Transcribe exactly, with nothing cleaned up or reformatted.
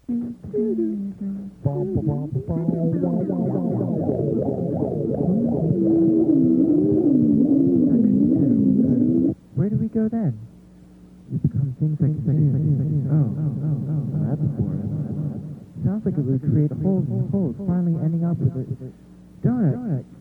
Where do we go then? We become things like oh, oh, oh, oh, that's boring. Sounds like it would create holes and holes, finally ending up with a donut.